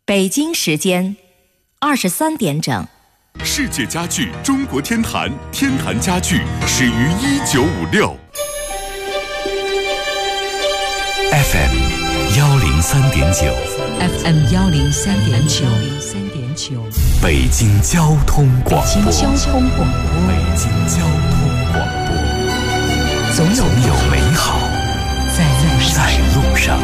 北京时间23点整。 世界家具中国天坛，天坛家具始于1956。 FM 103.9 FM 103.9 北京交通广播。 北京交通广播。 北京交通广播。总有美好在路上。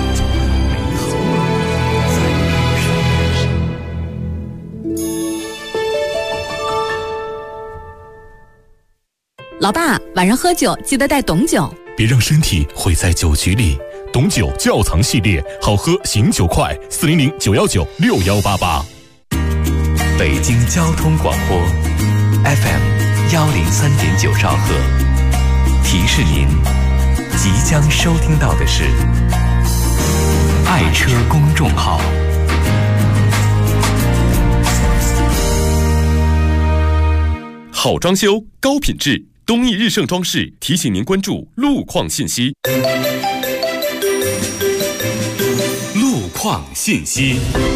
老爸，晚上喝酒记得带董酒， 别让身体毁在酒局里。董酒窖藏系列，好喝醒酒快，400 919 6188。 北京交通广播 FM 103.9兆赫，提示您即将收听到的是爱车公众号。 好装修，高品质，东义日盛装饰提醒您关注路况信息。路况信息。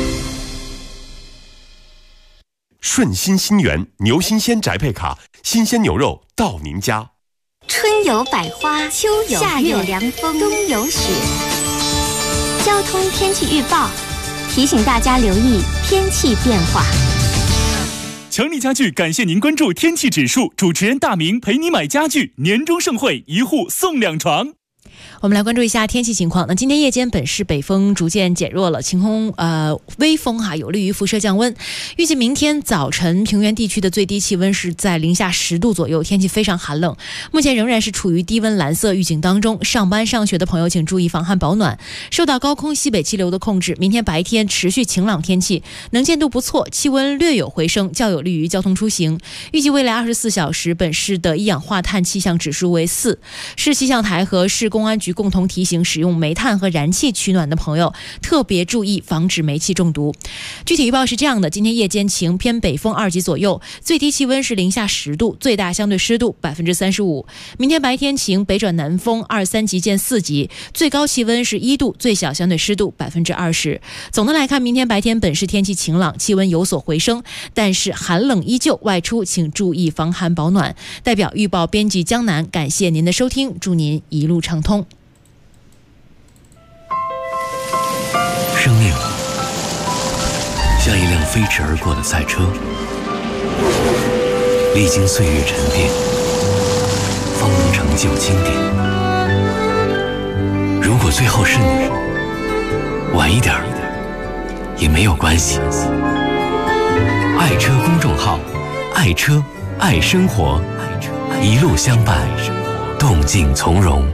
顺心新源牛新鲜宅配卡，新鲜牛肉到您家。 春有百花，秋有夏有凉风，冬有雪。交通天气预报提醒大家留意天气变化。 强力家具感谢您关注天气指数，主持人大明陪你买家具，年终盛会，1户送2床。 我们来关注一下天气情况。那今天夜间本市北风逐渐减弱了，晴空微风有利于辐射降温。预计明天早晨平原地区的最低气温是在零下10度左右，天气非常寒冷。目前仍然是处于低温蓝色预警当中，上班上学的朋友请注意防寒保暖。受到高空西北气流的控制，明天白天持续晴朗天气，能见度不错，气温略有回升，较有利于交通出行。预计未来24小时本市的一氧化碳气象指数为4。市气象台和市公安局共同提醒使用煤炭和燃气取暖的朋友特别注意防止煤气中毒。具体预报是这样的：今天夜间晴，偏北风2级左右，最低气温是零下10度，最大相对湿度35%。明天白天晴，北转南风2、3级见4级，最高气温是1度，最小相对湿度20%。总的来看，明天白天本市天气晴朗，气温有所回升，但是寒冷依旧，外出请注意防寒保暖。代表预报编辑江南，感谢您的收听，祝您一路畅通。 生命像一辆飞驰而过的赛车，历经岁月沉淀，方能成就经典。如果最后是你，晚一点也没有关系。爱车公众号，爱车爱生活，一路相伴，动静从容。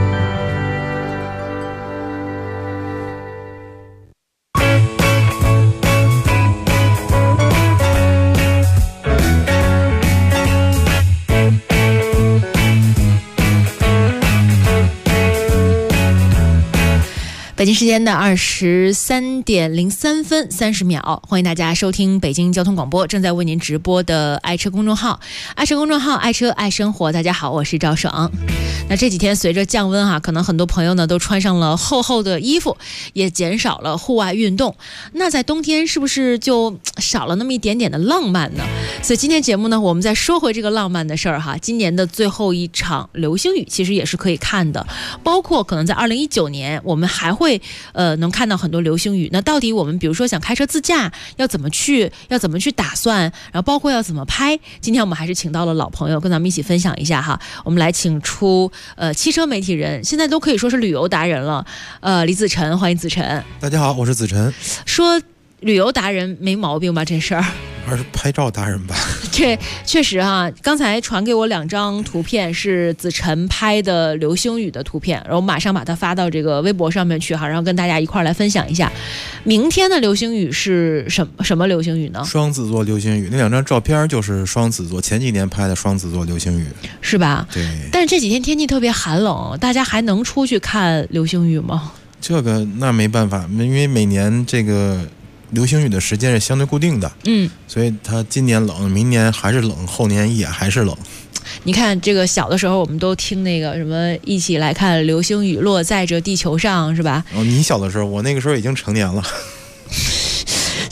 北京时间的23点03分30秒，欢迎大家收听北京交通广播正在为您直播的爱车公众号，爱车公众号，爱车爱生活。大家好，我是赵爽。那这几天随着降温可能很多朋友呢都穿上了厚厚的衣服，也减少了户外运动。那在冬天是不是就少了那么一点点的浪漫呢？所以今天节目呢，我们再说回这个浪漫的事儿今年的最后一场流星雨其实也是可以看的，包括可能在2019年我们还会能看到很多流星雨。那到底我们比如说想开车自驾要怎么去打算，然后包括要怎么拍，今天我们还是请到了老朋友跟咱们一起分享一下我们来请出汽车媒体人，现在都可以说是旅游达人了，李子晨，欢迎子晨。 大家好，我是子晨。 说旅游达人没毛病吧？这事儿还是拍照达人吧。 这确实刚才传给我2张图片，是子晨拍的流星雨的图片，然后马上把它发到这个微博上面去然后跟大家一块来分享一下。明天的流星雨是什么流星雨呢？ 双子座流星雨，那2张照片就是双子座，前几年拍的双子座流星雨， 是吧？ 对。 但是这几天天气特别寒冷，大家还能出去看流星雨吗？ 这个那没办法，因为每年这个流星雨的时间是相对固定的，所以它今年冷，明年还是冷，后年也还是冷。 你看这个小的时候我们都听那个什么一起来看流星雨落在这地球上，是吧？ 你小的时候，我那个时候已经成年了。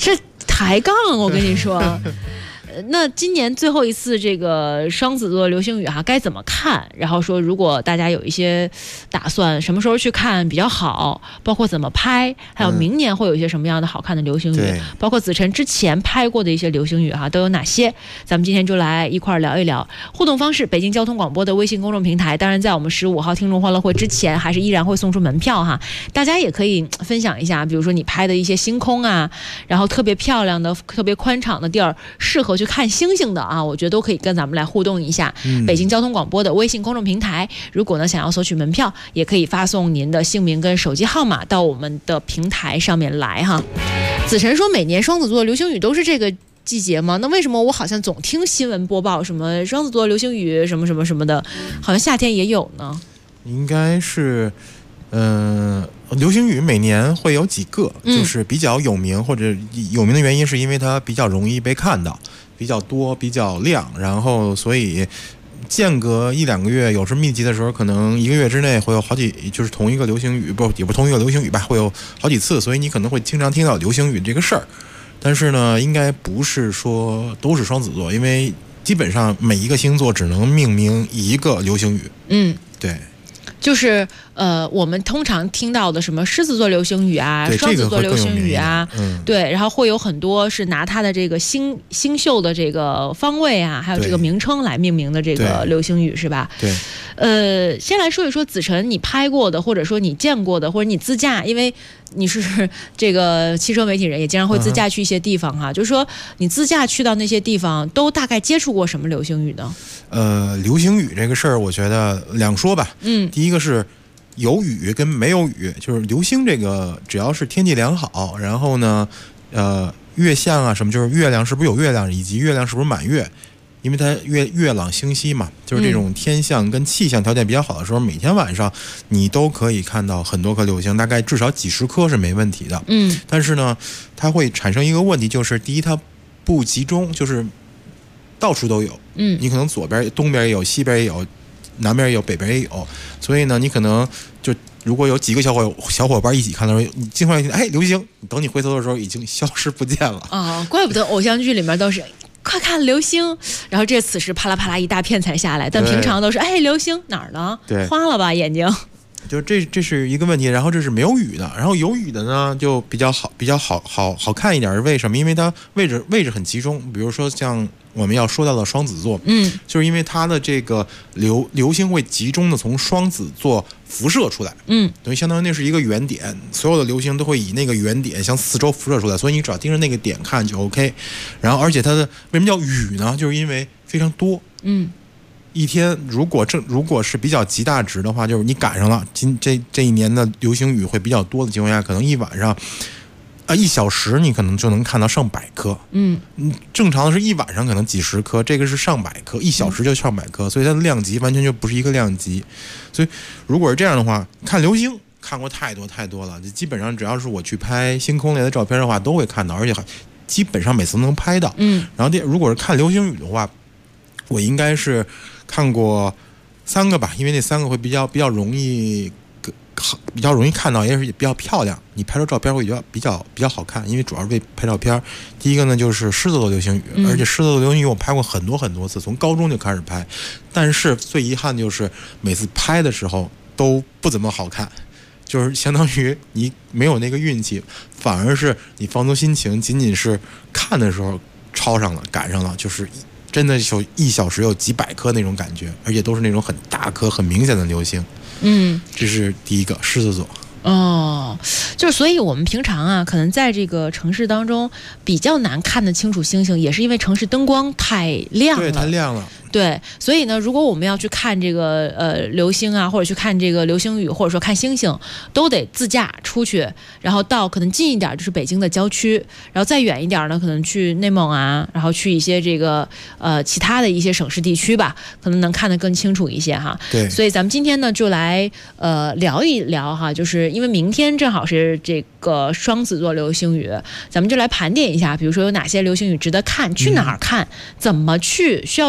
抬杠，我跟你说。那今年最后一次这个双子座流星雨哈，该怎么看？然后说，如果大家有一些打算，什么时候去看比较好，包括怎么拍，还有明年会有一些什么样的好看的流星雨，包括子晨之前拍过的一些流星雨哈，都有哪些？咱们今天就来一块儿聊一聊。互动方式：北京交通广播的微信公众平台，当然在我们15号听众欢乐会之前，还是依然会送出门票哈。大家也可以分享一下，比如说你拍的一些星空啊，然后特别漂亮的、特别宽敞的地儿，适合去看星星的啊，我觉得都可以跟咱们来互动一下。北京交通广播的微信公众平台，如果呢想要索取门票，也可以发送您的姓名跟手机号码到我们的平台上面来哈。子晨说，每年双子座流星雨都是这个季节吗？那为什么我好像总听新闻播报什么双子座流星雨什么什么什么的，好像夏天也有呢？ 应该是流星雨每年会有几个，就是比较有名，或者有名的原因是因为它比较容易被看到，比较多，比较亮，然后所以间隔1-2个月，有时密集的时候，可能1个月之内会有好几，就是同一个流星雨，也不是同一个流星雨吧，会有好几次，所以你可能会经常听到流星雨这个事儿。但是呢，应该不是说都是双子座，因为基本上每一个星座只能命名一个流星雨。对。 就是我们通常听到的什么狮子座流星雨啊，双子座流星雨啊，对，然后会有很多是拿它的这个星宿的这个方位啊，还有这个名称来命名的这个流星雨，是吧？ 对。 先来说一说子晨你拍过的，或者说你见过的，或者你自驾，因为你是这个汽车媒体人，也经常会自驾去一些地方哈。就是说你自驾去到那些地方，都大概接触过什么流星雨呢？ 流星雨这个事儿，我觉得两说吧。第一个是有雨跟没有雨，就是流星这个，只要是天气良好，然后呢，月相啊什么，就是月亮是不是有月亮，以及月亮是不是满月，因为它月朗星稀嘛，就是这种天象跟气象条件比较好的时候，每天晚上你都可以看到很多颗流星，大概至少几十颗是没问题的。但是呢，它会产生一个问题，就是第一，它不集中，就是到处都有。你可能左边、东边也有，西边也有，南边也有，北边也有，所以呢，你可能就如果有几个小伙伴一起看的时候，你经常哎流星，等你回头的时候已经消失不见了啊！怪不得偶像剧里面都是快看流星，然后此时啪啦啪啦一大片才下来，但平常都是哎流星哪儿呢？花了吧眼睛。 就这是一个问题，然后这是没有雨的，然后有雨的呢就比较好看一点，为什么？因为它位置很集中，比如说像我们要说到的双子座，就是因为它的这个流星会集中的从双子座辐射出来，等于相当于那是一个圆点，所有的流星都会以那个圆点向四周辐射出来，所以你只要盯着那个点看就 OK。然后而且它的为什么叫雨呢？就是因为非常多，一天如果是比较极大值的话，就是你赶上了这一年的流星雨会比较多的情况下，可能一晚上1小时你可能就能看到上百颗。正常的是一晚上可能几十颗，这个是上百颗，1小时就上百颗，所以它的量级完全就不是一个量级。所以如果是这样的话，看流星看过太多了，就基本上只要是我去拍星空类的照片的话都会看到，而且基本上每次都能拍到。然后如果是看流星雨的话，我应该是看过3个吧，因为那3个会比较容易看到，也是比较漂亮，你拍出照片会比较好看，因为主要是为拍照片。第一个呢就是狮子座流星雨，而且狮子座流星雨我拍过很多次，从高中就开始拍，但是最遗憾就是每次拍的时候都不怎么好看，就是相当于你没有那个运气，反而是你放松心情，仅仅是看的时候超上了，赶上了，就是真的有1小时有几百颗那种感觉，而且都是那种很大颗很明显的流星。这是第一个狮子座。 就是所以我们平常啊，可能在这个城市当中比较难看得清楚星星，也是因为城市灯光太亮了。 对，太亮了。 对，所以呢，如果我们要去看这个流星啊，或者去看这个流星雨，或者说看星星，都得自驾出去，然后到可能近一点就是北京的郊区，然后再远一点呢，可能去内蒙啊，然后去一些这个其他的一些省市地区吧，可能能看得更清楚一些哈。 对， 所以咱们今天呢就来聊一聊哈，就是因为明天正好是这个双子座流星雨，咱们就来盘点一下，比如说有哪些流星雨值得看，去哪儿看，怎么去，需要注意一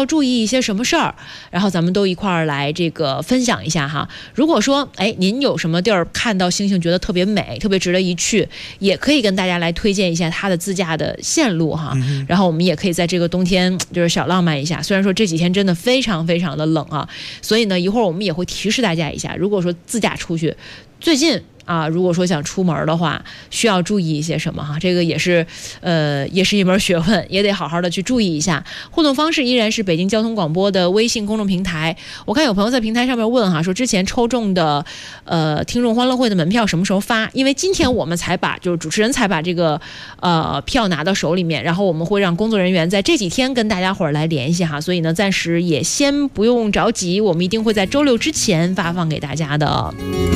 些什么事儿，然后咱们都一块儿来这个分享一下哈。如果说您有什么地儿看到星星觉得特别美，特别值得一去，也可以跟大家来推荐一下它的自驾的线路哈。然后我们也可以在这个冬天就是小浪漫一下，虽然说这几天真的非常非常的冷啊，所以呢一会儿我们也会提示大家一下，如果说自驾出去最近如果说想出门的话，需要注意一些什么哈？这个也是一门学问，也得好好的去注意一下。互动方式依然是北京交通广播的微信公众平台。我看有朋友在平台上面问哈，说之前抽中的听众欢乐会的门票什么时候发？因为今天我们才把就是主持人才把这个票拿到手里面，然后我们会让工作人员在这几天跟大家伙儿来联系哈，所以呢暂时也先不用着急，我们一定会在周6之前发放给大家的。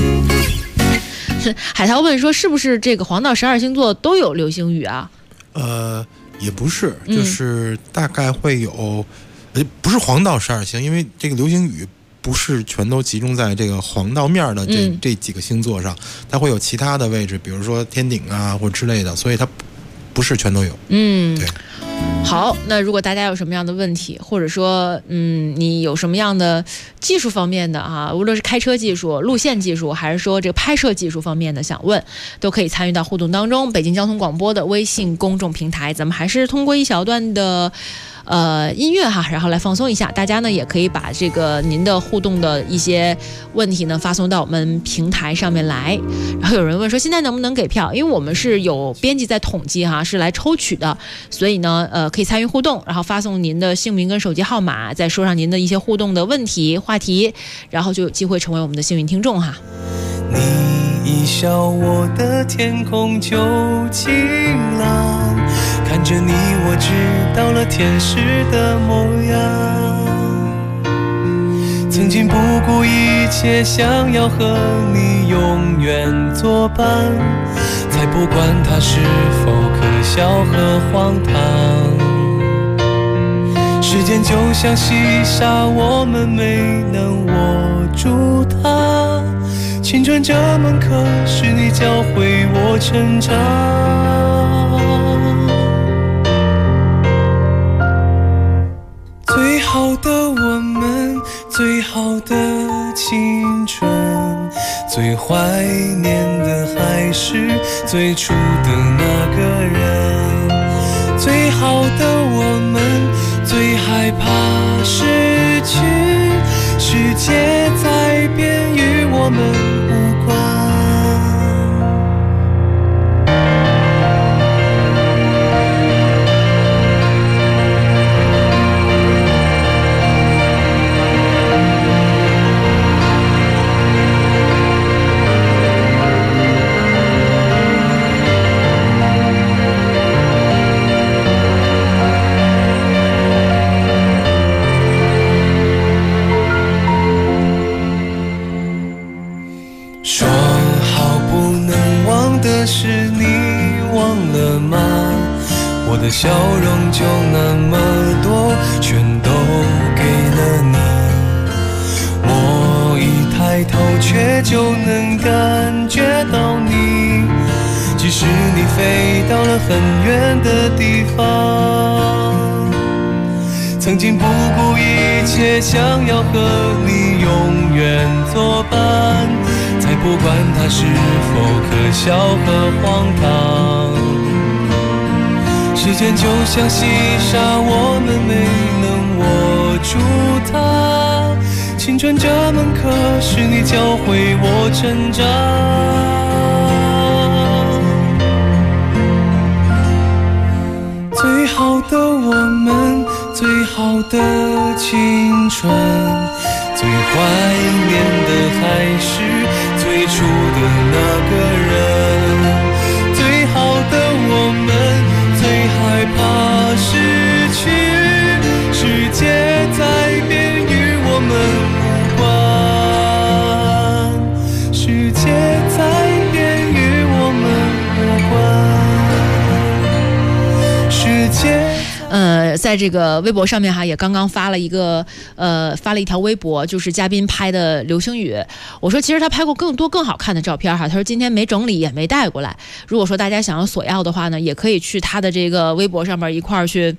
海涛问说，是不是这个黄道12星座都有流星雨啊？ 也不是，就是大概会有，不是黄道12星，因为这个流星雨不是全都集中在这个黄道面的这几个星座上，它会有其他的位置，比如说天顶啊或之类的，所以它不是全都有。对。 好，那如果大家有什么样的问题，或者说你有什么样的技术方面的无论是开车技术、路线技术，还是说这个拍摄技术方面的想问，都可以参与到互动当中。北京交通广播的微信公众平台，咱们还是通过一小段的音乐哈，然后来放松一下。大家呢也可以把这个您的互动的一些问题呢发送到我们平台上面来。然后有人问说，现在能不能给票？因为我们是有编辑在统计哈，是来抽取的，所以呢可以参与互动，然后发送您的姓名跟手机号码，再说上您的一些互动的问题话题，然后就有机会成为我们的幸运听众哈。 你一笑，我的天空就晴朗，看着你我知道了天使的模样，曾经不顾一切想要和你永远作伴，才不管它是否可笑和荒唐。时间就像细沙，我们没能握住它，青春这门课是你教会我成长。最好的我们，最好的青春，最怀念的还是最初的那个人。最好的我们，最害怕失去，世界在变，与我们无关。说好不能忘的事你忘了吗？我的笑容就那么多，全都给了你。我一抬头却就能感觉到你，即使你飞到了很远的地方，曾经不顾一切想要和你永远作伴，才不管它是否可笑和荒唐。时间就像细沙，我们没能握住它，青春这门课是你教会我成长。最好的我们，最好的青春，最怀念的还是最初的那个人。最好的我们，最害怕失去，世界在变，与我们无关。世界在变，与我们无关。世界在这个微博上面哈，也刚刚发了一条微博，就是嘉宾拍的流星雨。我说其实他拍过更多更好看的照片哈，他说今天没整理也没带过来。如果说大家想要索要的话呢，也可以去他的这个微博上面一块儿去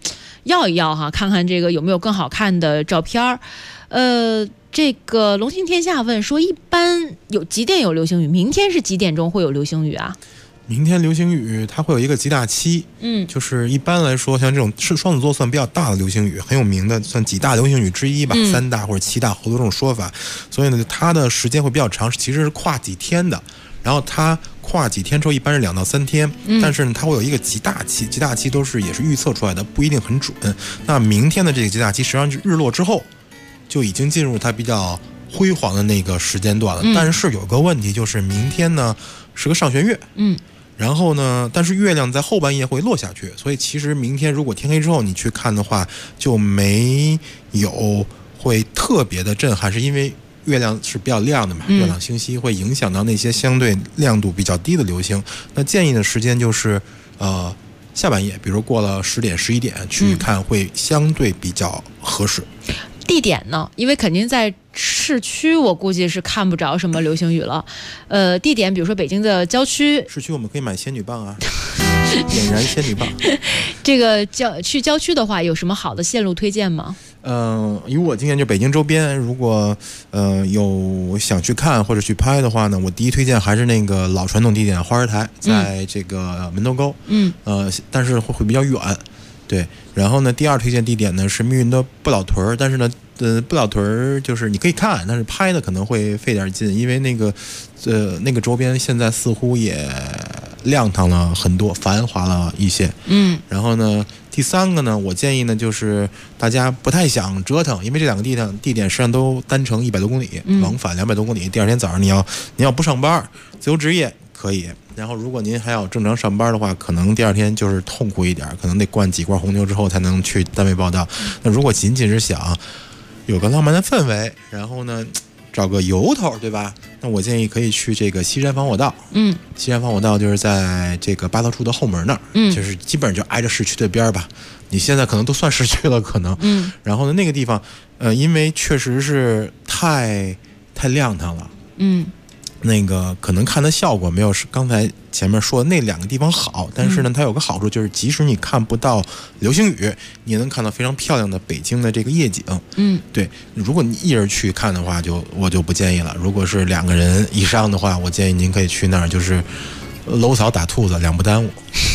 要一要哈，看看这个有没有更好看的照片儿。这个龙行天下问说，一般有几点有流星雨？明天是几点钟会有流星雨啊？ 明天流星雨它会有一个极大期，就是一般来说，像这种双子座算比较大的流星雨，很有名的，算几大流星雨之一吧，3大或者7大，好多这种说法。所以呢，它的时间会比较长，其实是跨几天的。然后它跨几天之后，一般是2到3天，但是呢，它会有一个极大期，极大期也是预测出来的，不一定很准。那明天的这个极大期，实际上是日落之后，就已经进入它比较辉煌的那个时间段了。但是有个问题，就是明天呢是个上弦月，然后呢，但是月亮在后半夜会落下去，所以其实明天如果天黑之后你去看的话，就没有会特别的震撼，是因为月亮是比较亮的嘛，月亮星稀会影响到那些相对亮度比较低的流星。那建议的时间就是下半夜，比如过了10点11点去看会相对比较合适。 地点呢？因为肯定在市区，我估计是看不着什么流星雨了。地点比如说北京的郊区， 市区我们可以买仙女棒啊，点燃仙女棒。 这个去郊区的话，有什么好的线路推荐吗？ 以我经验，就北京周边，如果有想去看或者去拍的话呢，我第一推荐还是那个老传统地点花儿台，在这个门头沟，但是会比较远。对，然后呢，第二推荐地点呢是密云的不老屯儿，但是呢，不老屯儿就是你可以看，但是拍的可能会费点劲，因为那个周边现在似乎也亮堂了很多，繁华了一些。然后呢，第三个呢，我建议呢就是大家不太想折腾，因为这2个地点实际上都单程100多公里，往返200多公里。第二天早上你要不上班，自由职业可以。然后如果您还要正常上班的话，可能第二天就是痛苦一点，可能得灌几罐红牛之后才能去单位报到。那如果仅仅是想有个浪漫的氛围，然后呢找个由头，对吧？那我建议可以去这个西山防火道。西山防火道就是在这个八道处的后门那儿，就是基本上就挨着市区的边吧。你现在可能都算市区了，可能。然后呢，那个地方，因为确实是太亮堂了。那个可能看的效果没有刚才前面说的那2个地方好，但是呢，它有个好处就是，即使你看不到流星雨，你也能看到非常漂亮的北京的这个夜景。对，如果你一人去看的话，我就不建议了。如果是2个人以上的话，我建议您可以去那儿，就是搂草打兔子，两不耽误。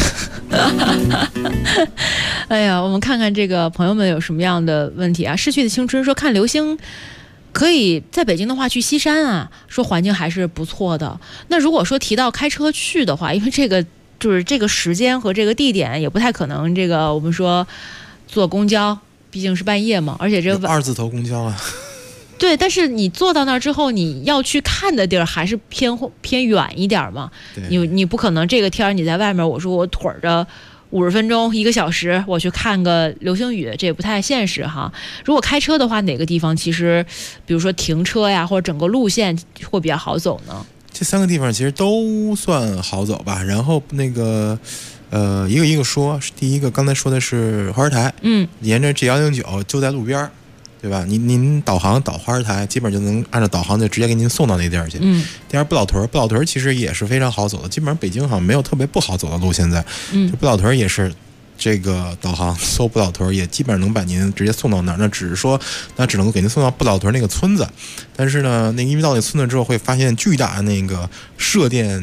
哎呀，我们看看这个朋友们有什么样的问题啊？逝去的青春说看流星。可以在北京的话去西山啊，说环境还是不错的。那如果说提到开车去的话，因为这个就是这个时间和这个地点也不太可能，这个我们说坐公交，毕竟是半夜嘛，而且这个 2字头公交啊。 对，但是你坐到那儿之后，你要去看的地儿还是偏远一点嘛。你不可能这个天你在外面，我说我腿着50分钟1个小时我去看个流星雨，这也不太现实哈。如果开车的话，哪个地方其实比如说停车呀，或者整个路线会比较好走呢？ 这3个地方其实都算好走吧。然后那个一个一个说，第一个刚才说的是花儿台，沿着 G109就在路边，对吧？您导航导花儿台，基本就能按照导航就直接给您送到那地儿去。第二不老屯其实也是非常好走的，基本上北京好像没有特别不好走的路。现在，就不老屯也是这个导航搜不老屯也基本上能把您直接送到那儿。那只是说，那只能够给您送到不老屯那个村子，但是呢，因为到那村子之后会发现巨大的那个射电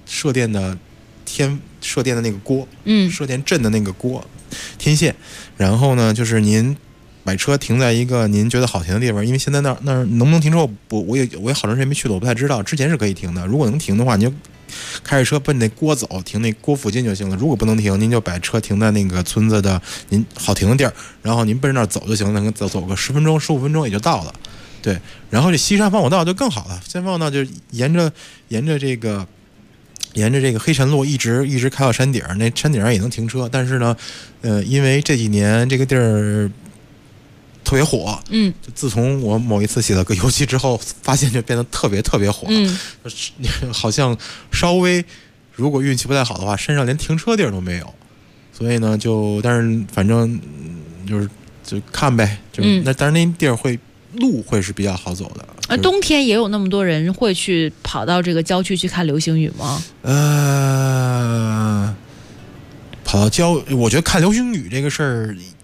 的那个锅，射电阵的那个锅天线，然后呢，就是您把车停在一个您觉得好停的地方，因为现在那儿能不能停车，我也好长时间没去了，我不太知道。之前是可以停的，如果能停的话，您就开着车奔那锅走，停那锅附近就行了。如果不能停，您就把车停在那个村子的您好停的地儿，然后您奔着那儿走就行了，能走个10分钟15分钟也就到了。对，然后这西山防火道就更好了，西山防火道就沿着这个黑沉路一直开到山顶，那山顶上也能停车，但是呢，因为这几年这个地儿特别火，就自从我某一次写了个游戏之后，发现就变得特别火，好像稍微如果运气不太好的话，山上连停车地儿都没有，所以呢，但是反正就看呗，但是那地儿路会是比较好走的。 冬天也有那么多人会去跑到这个郊区去看流星雨吗？ 跑到我觉得看流星雨这个事儿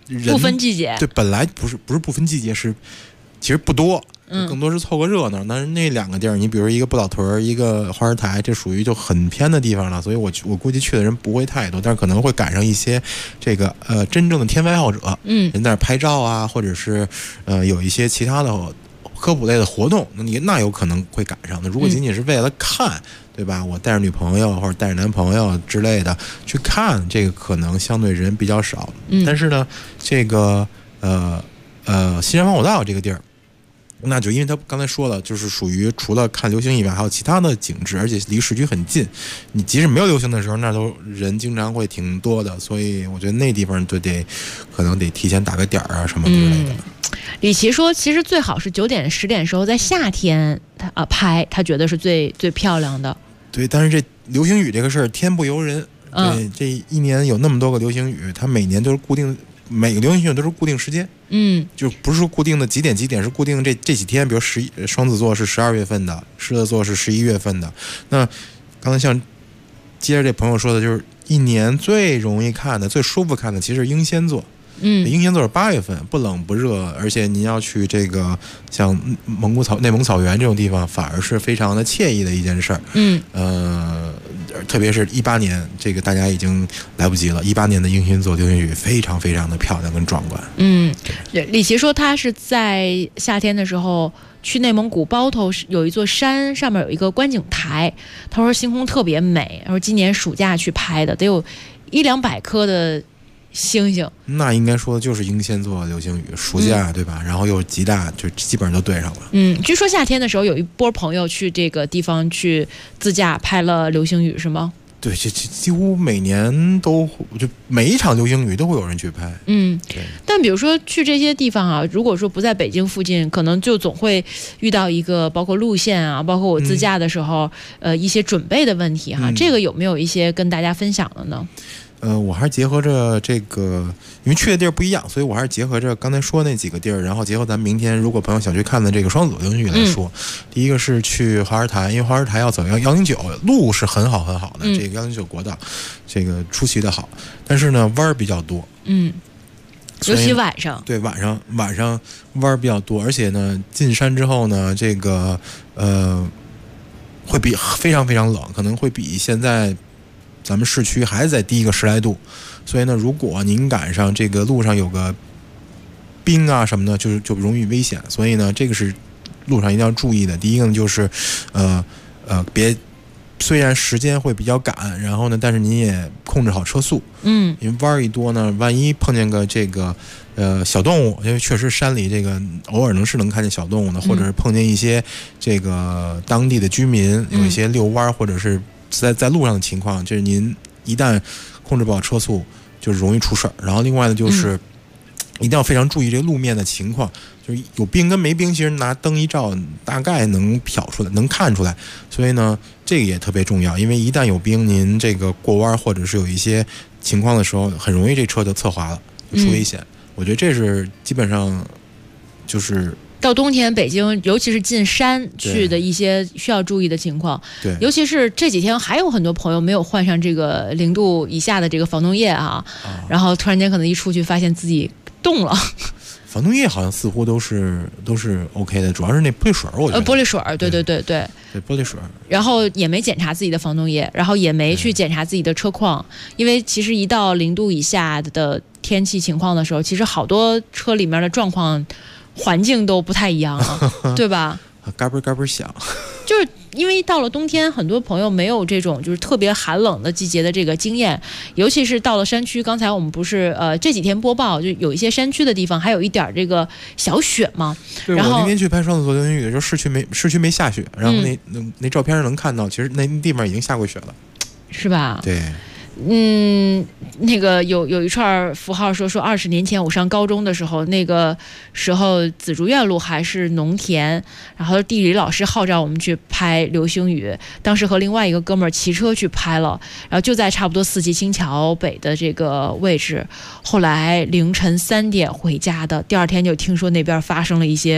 不分季节。 对，本来不是不分季节，是其实不多。更多是凑个热闹，但是那2个地儿，你比如一个不老屯，一个花市台，这属于就很偏的地方了，所以我估计去的人不会太多，但是可能会赶上一些这个真正的天文爱好者，人在那儿拍照啊，或者是有一些其他的科普类的活动，那有可能会赶上的。如果仅仅是为了看，对吧？我带着女朋友或者带着男朋友之类的去看，这个可能相对人比较少。但是呢，这个西山防火道这个地儿。那就因为他刚才说了，就是属于除了看流星以外，还有其他的景致，而且离市区很近。你即使没有流星的时候，那都人经常会挺多的，所以我觉得那地方就可能得提前打个点儿啊什么之类的。 李琦说，其实最好是9点10点时候在夏天拍，他觉得是最漂亮的。对， 但是这流星雨这个事儿天不由人。对，这一年有那么多个流星雨，它每年都是固定。每个流星雨都是固定时间，就不是说固定的几点，是固定这几天，比如双子座是12月份的，狮子座是11月份的。那刚才像接着这朋友说的，就是一年最容易看的、最舒服看的，其实是英仙座。英仙座是8月份，不冷不热，而且您要去这个像内蒙草原这种地方，反而是非常的惬意的一件事儿。特别是18年，这个大家已经来不及了。18年的英仙座流星雨非常非常的漂亮跟壮观。 李琦说他是在夏天的时候去内蒙古包头有一座山，上面有一个观景台，他说星空特别美，他说今年暑假去拍的，得有100-200颗的星星。 那应该说的就是英仙座流星雨，暑假对吧？然后又极大，就基本上都对上了。 据说夏天的时候有一波朋友去这个地方去自驾拍了流星雨，是吗？ 对，这几乎每年就每一场流星雨都会有人去拍。 对。但比如说去这些地方啊，如果说不在北京附近，可能就总会遇到一个包括路线啊，包括我自驾的时候，一些准备的问题哈。这个有没有一些跟大家分享的呢？ 我还是结合着这个，因为去的地儿不一样，所以我还是结合着刚才说那几个地儿，然后结合咱们明天如果朋友想去看的这个双子流星雨来说。第一个是去花市台，因为花市台要走109，路是很好的，这个109国道，这个出奇的好，但是呢弯儿比较多。 尤其晚上。对， 晚上弯儿比较多，而且呢进山之后呢，这个会比非常非常冷，可能会比现在咱们市区还在低个10来度，所以呢，如果您赶上这个路上有个冰啊什么的，就容易危险。所以呢，这个是路上一定要注意的。第一个呢，就是别，虽然时间会比较赶，然后呢，但是您也控制好车速。因为弯一多呢，万一碰见个这个小动物，因为确实山里这个偶尔能看见小动物的，或者是碰见一些这个当地的居民有一些遛弯或者是在路上的情况，就是您一旦控制不好车速，就容易出事儿。然后另外呢，就是一定要非常注意这个路面的情况，就是有冰跟没冰，其实拿灯一照，大概能瞟出来，能看出来。所以呢，这个也特别重要，因为一旦有冰，您这个过弯或者是有一些情况的时候，很容易这车就侧滑了，就出危险。我觉得这是基本上就是。 到冬天，北京尤其是进山去的一些需要注意的情况。 对， 尤其是这几天还有很多朋友没有换上这个0度以下的这个防冻液啊，然后突然间可能一出去发现自己冻了。 防冻液好像似乎都是 OK 的，主要是那玻璃水，我觉得。 玻璃水，对， 玻璃水。 然后也没检查自己的防冻液，然后也没去检查自己的车况，因为其实一到0度以下的天气情况的时候，其实好多车里面的状况。环境都不太一样了，对吧？ 嘎嘣响， 就是因为到了冬天，很多朋友没有这种就是特别寒冷的季节的这个经验，尤其是到了山区。刚才我们不是这几天播报，就有一些山区的地方还有一点这个小雪嘛。 对， 然后我那天去拍双子座流星雨的时候，市区没下雪，然后那照片能看到，其实那地方已经下过雪了， 是吧？ 对。 那个有一串符号说20年前我上高中的时候，那个时候紫竹院路还是农田，然后地理老师号召我们去拍流星雨，当时和另外一个哥们儿骑车去拍了，然后就在差不多4季青桥北的这个位置，后来凌晨3点回家的，第二天就听说那边发生了一些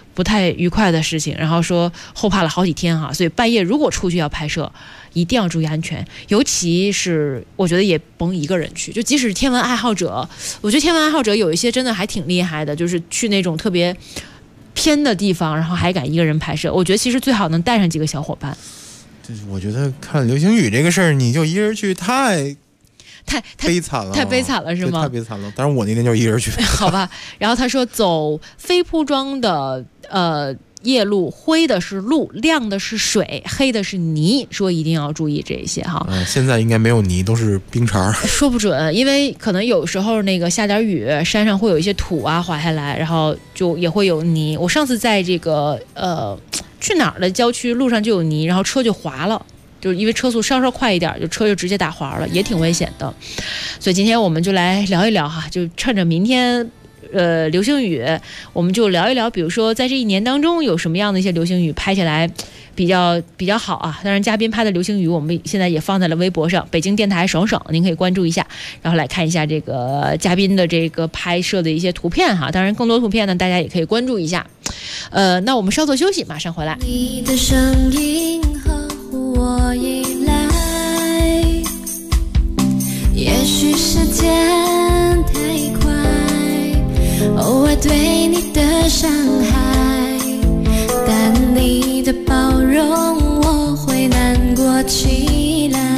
不太愉快的事情，然后说后怕了好几天哈，所以半夜如果出去要拍摄，一定要注意安全，尤其是我觉得也甭一个人去，就即使是天文爱好者，我觉得天文爱好者有一些真的还挺厉害的，就是去那种特别偏的地方，然后还敢一个人拍摄。我觉得其实最好能带上几个小伙伴。 就是我觉得看流星雨这个事儿，你就一人去太悲惨了， 太悲惨了是吗？ 太悲惨了。当然我那天就一人去。 好吧，然后他说走非铺装的夜路，灰的是路，亮的是水，黑的是泥，说一定要注意这些哈。 现在应该没有泥，都是冰碴。 说不准，因为可能有时候那个下点雨，山上会有一些土啊滑下来，然后就也会有泥。我上次在这个去哪儿的郊区路上就有泥，然后车就滑了。就是因为车速稍稍快一点，就车就直接打滑了，也挺危险的。所以今天我们就来聊一聊哈，就趁着明天流星雨，我们就聊一聊，比如说在这一年当中有什么样的一些流星雨拍起来比较好啊。当然嘉宾拍的流星雨我们现在也放在了微博上，北京电台爽爽，您可以关注一下，然后来看一下这个嘉宾的这个拍摄的一些图片哈。当然更多图片呢大家也可以关注一下。那我们稍作休息，马上回来。 你的声音我依赖，也许时间太快，偶尔对你的伤害，但你的包容我会难过起来。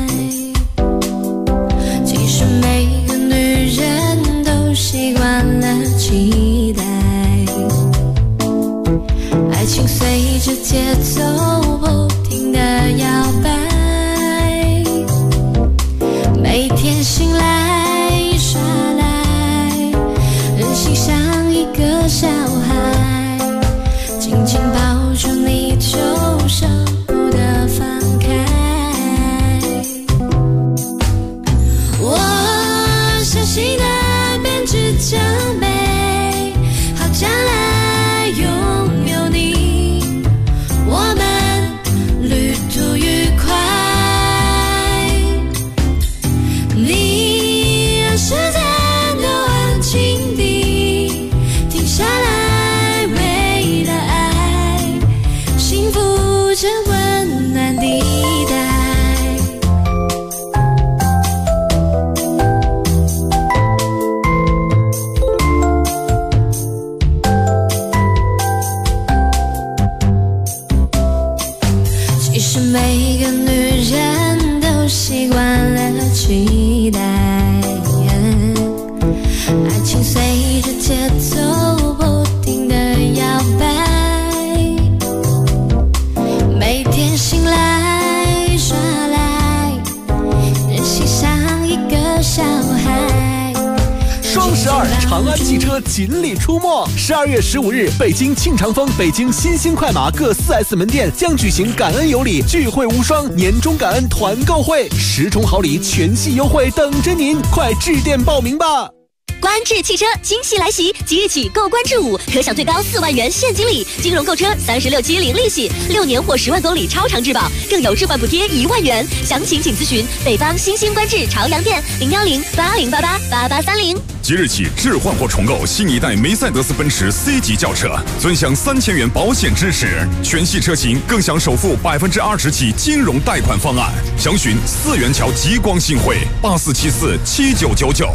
其实每个女人都习惯了期待，爱情随着节奏不停地摇摆，每天醒来耍赖，任性像一个小孩，紧紧抱住你就舍不得放开。我相信那编织着美好将来拥有你，我们旅途愉快，你让时间都安静地停下来，为了爱幸福这温暖地带。其实每个女人都习惯了期待，爱情随着节奏不停地摇摆，每天醒来耍赖，任性像一个小孩。 双12长安汽车锦鲤出没，12月15日，北京庆长峰、北京新兴快马各 4S 门店将举行感恩有礼聚会无双年终感恩团购会，10重好礼全系优惠等着您，快致电报名吧！ 观致汽车惊喜来袭，即日起购观致5可享最高4万元现金礼，金融购车36期零利息，6年或10万公里超长质保，更有置换补贴1万元。详情请咨询北方新兴观致朝阳店01080888830。 即日起置换或重购新一代梅赛德斯奔驰 C 级轿车，尊享3000元保险支持，全系车型更享首付20%起金融贷款方案。详询4元桥极光信汇84747999。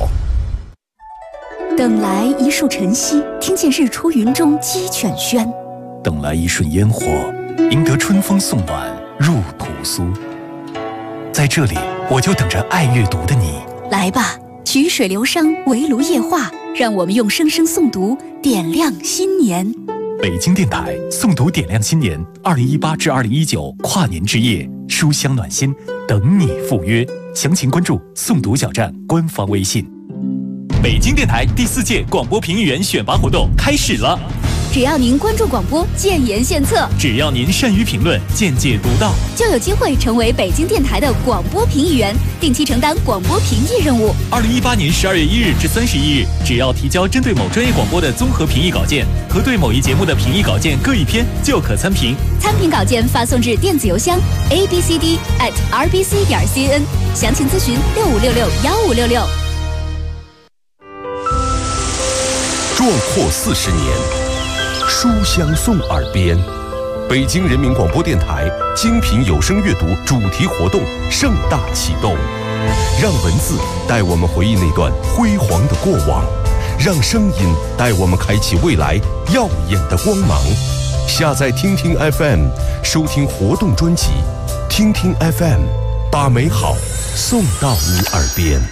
等来一树晨曦，听见日出云中鸡犬喧； 等来一瞬烟火，赢得春风送暖入屠苏。在这里，我就等着爱阅读的你。 来吧，曲水流觞，围炉夜话，让我们用声声诵读点亮新年。 北京电台诵读点亮新年2018至2019跨年之夜，书香暖心，等你赴约。详情关注诵读小站官方微信。北京电台第4届广播评议员选拔活动开始了。 只要您关注广播，建言献策； 只要您善于评论，见解独到， 就有机会成为北京电台的广播评议员，定期承担广播评议任务。 2018年12月1日至31日，只要提交针对某专业广播的综合评议稿件和对某一节目的评议稿件各1篇，就可参评。 参评稿件发送至电子邮箱 abcd@rbc.cn， 详情咨询65661566。 壮阔40年， 书香送耳边。北京人民广播电台精品有声阅读主题活动盛大启动，让文字带我们回忆那段辉煌的过往，让声音带我们开启未来耀眼的光芒。下载听听 FM， 收听活动专辑，听听 FM， 把美好送到你耳边。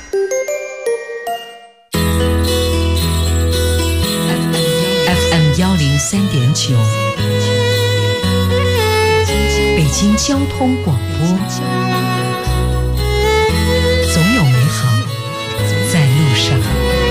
FM 103.9，北京交通广播，总有美好在路上。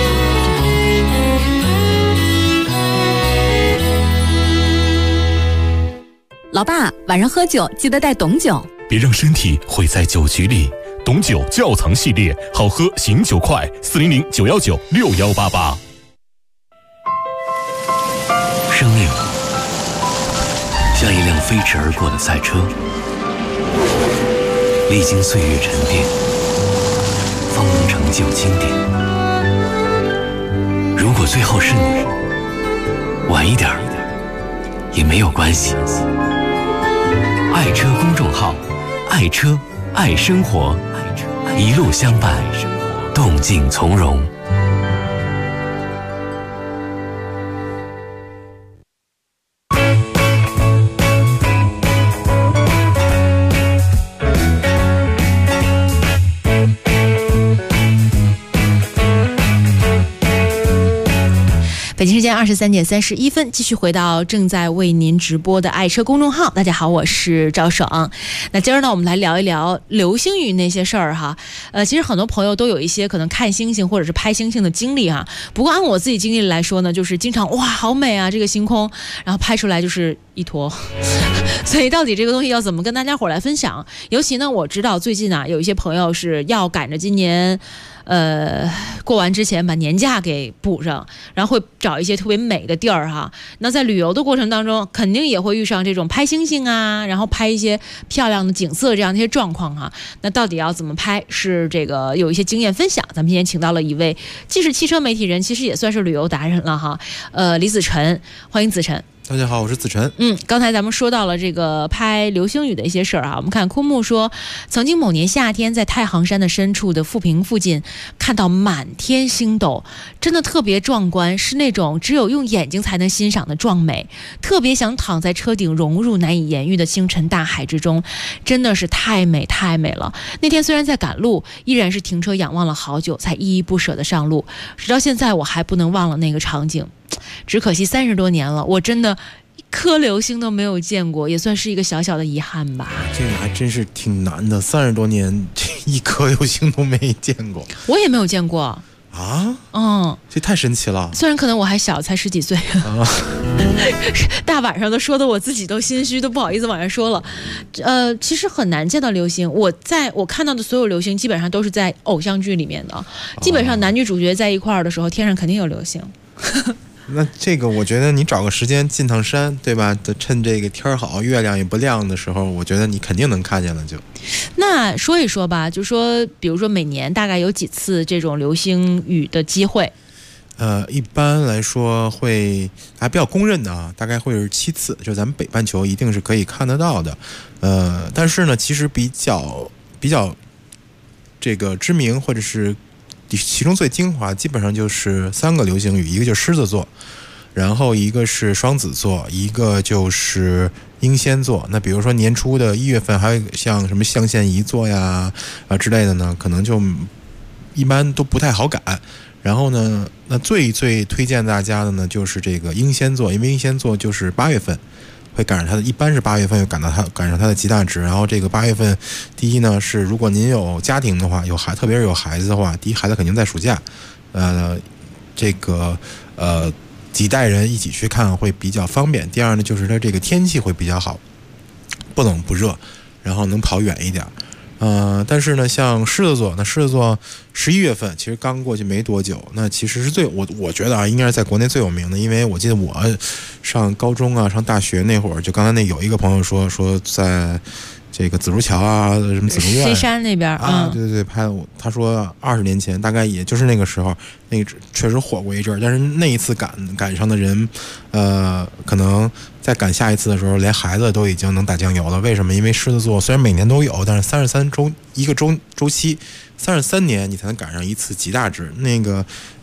老爸，晚上喝酒记得带董酒， 别让身体毁在酒局里。董酒窖藏系列，好喝醒酒快，400-919-6188。 生命像一辆飞驰而过的赛车，历经岁月沉淀，方能成就经典。如果最后是你，晚一点也没有关系。爱车公众号，爱车爱生活，一路相伴，动静从容。 北京时间23:31，继续回到正在为您直播的爱车公众号。大家好，我是赵爽。那今儿呢，我们来聊一聊流星雨那些事儿哈。其实很多朋友都有一些可能看星星或者是拍星星的经历哈。不过按我自己经历来说呢，就是经常哇好美啊这个星空，然后拍出来就是一坨。所以到底这个东西要怎么跟大家伙来分享？尤其呢，我知道最近啊有一些朋友是要赶着今年。过完之前把年假给补上，然后会找一些特别美的地儿哈。那在旅游的过程当中，肯定也会遇上这种拍星星啊，然后拍一些漂亮的景色这样的一些状况哈。那到底要怎么拍？是这个有一些经验分享。咱们今天请到了一位既是汽车媒体人，其实也算是旅游达人了哈。李子晨，欢迎子晨。 大家好，我是子晨。 刚才咱们说到了这个拍流星雨的一些事儿啊。我们看枯木说，曾经某年夏天在太行山的深处的富平附近看到满天星斗，真的特别壮观，是那种只有用眼睛才能欣赏的壮美，特别想躺在车顶融入难以言喻的星辰大海之中，真的是太美太美了。那天虽然在赶路，依然是停车仰望了好久，才依依不舍地上路，直到现在我还不能忘了那个场景。只可惜30多年了，我真的一颗流星都没有见过，也算是一个小小的遗憾吧。 这个还真是挺难的，30多年一颗流星都没见过。 我也没有见过啊。 这太神奇了。 虽然可能我还小，才10几岁大晚上的说的我自己都心虚，都不好意思往上说了。其实很难见到流星。我看到的所有流星基本上都是在偶像剧里面的，基本上男女主角在一块儿的时候，天上肯定有流星。 那这个我觉得你找个时间进趟山，对吧？趁这个天好，月亮也不亮的时候，我觉得你肯定能看见了就。 那说一说吧，就说比如说每年大概有几次这种流星雨的机会？ 一般来说会还比较公认的啊，大概会是7次，就咱们北半球一定是可以看得到的。但是呢，其实比较这个知名或者是其中最精华，基本上就是3个流星雨，一个就是狮子座，然后一个是双子座，一个就是英仙座。那比如说年初的1月份，还有像什么象限仪座呀之类的呢，可能就一般都不太好赶。然后呢，那最推荐大家的呢，就是这个英仙座，因为英仙座就是8月份会赶上它的，一般是8月份赶上它的极大值。然后这个8月份，第一呢是如果您有家庭的话，特别是有孩子的话，第一孩子肯定在暑假，几代人一起去看会比较方便。第二呢，就是它这个天气会比较好，不冷不热，然后能跑远一点。但是呢，像狮子座，那狮子座11月份其实刚过去没多久，那其实是我觉得啊，应该是在国内最有名的，因为我记得我上高中啊、上大学那会儿，就刚才那有一个朋友说在这个紫竹桥啊、什么紫竹院、 西山那边啊，对，拍的他说20年前大概也就是那个时候，那个确实火过一阵儿，但是那一次赶上的人，可能在赶下一次的时候，连孩子都已经能打酱油了。为什么？因为狮子座虽然每年都有，但是33周一个周期，33年你才能赶上一次极大值。那个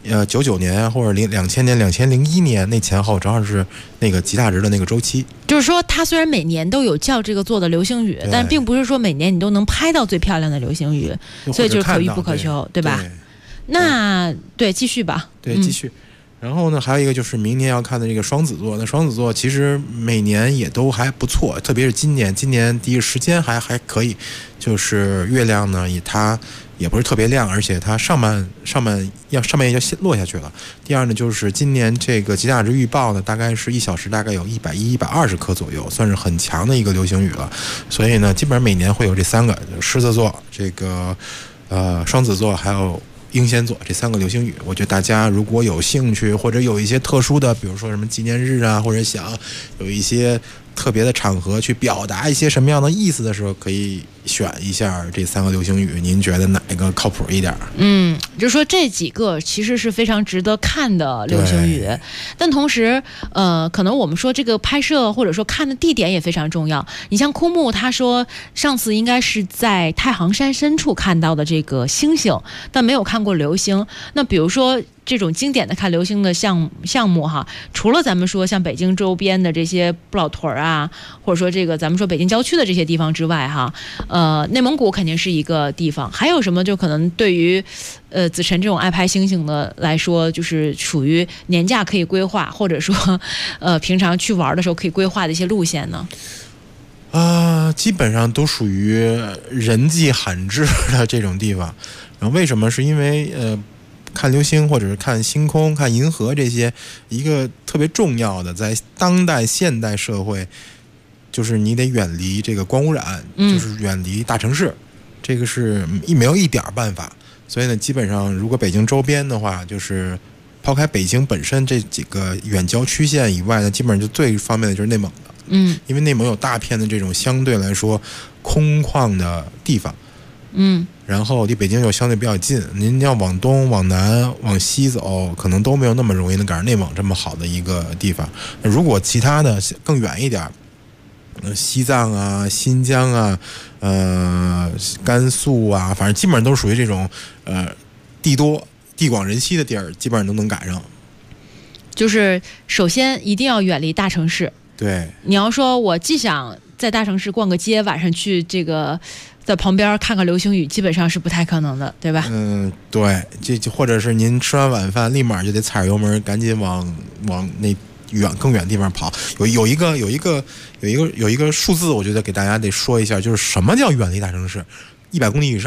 99年或者2000年、2001年那前后，正好是那个极大值的那个周期。 就是说，它虽然每年都有叫这个座的流星雨，但并不是说每年你都能拍到最漂亮的流星雨，所以就是可遇不可求，对吧？那对，继续吧。 对，继续。然后呢，还有一个就是明年要看的这个双子座。那双子座其实每年也都还不错，特别是今年第一时间还可以，就是月亮呢它也不是特别亮，而且它上半要落下去了。第二呢，就是今年这个极大值预报呢，大概是1小时大概有110、120颗左右，算是很强的一个流星雨了。所以呢，基本上每年会有这3个：狮子座、这个双子座还有英仙座这3个流星雨。我觉得大家如果有兴趣，或者有一些特殊的，比如说什么纪念日啊，或者想有一些特别的场合去表达一些什么样的意思的时候，可以选一下这3个流星雨。您觉得哪一个靠谱一点？ 就是说这几个其实是非常值得看的流星雨，但同时可能我们说这个拍摄或者说看的地点也非常重要。你像枯木他说上次应该是在太行山深处看到的这个星星，但没有看过流星。那比如说这种经典的看流星的项目哈，除了咱们说像北京周边的这些不老屯啊，或者说这个咱们说北京郊区的这些地方之外哈，内蒙古肯定是一个地方。还有什么就可能对于子晨这种爱拍星星的来说，就是属于年假可以规划，或者说平常去玩的时候可以规划的一些路线呢？ 基本上都属于人迹罕至的这种地方。然后为什么？是因为看流星或者是看星空、看银河这些，一个特别重要的，在当代现代社会，就是你得远离这个光污染，就是远离大城市，这个是没有一点办法。所以呢，基本上如果北京周边的话，就是抛开北京本身这几个远郊区县以外呢，基本上就最方便的就是内蒙的。因为内蒙有大片的这种相对来说空旷的地方。然后离北京又相对比较近，您要往东、往南、往西走，可能都没有那么容易能赶上内蒙这么好的一个地方。如果其他的更远一点，西藏啊、新疆啊、甘肃啊，反正基本上都是属于这种地多地广人稀的地儿，基本上都能赶上。 就是首先一定要远离大城市。 对， 你要说我既想在大城市逛个街，晚上去这个在旁边看个流星雨，基本上是不太可能的，对吧？ 对，这或者是您吃完晚饭立马就得踩着油门，赶紧往那更远的地方跑。有一个数字，我觉得给大家得说一下，就是什么叫远离大城市？100公里以上。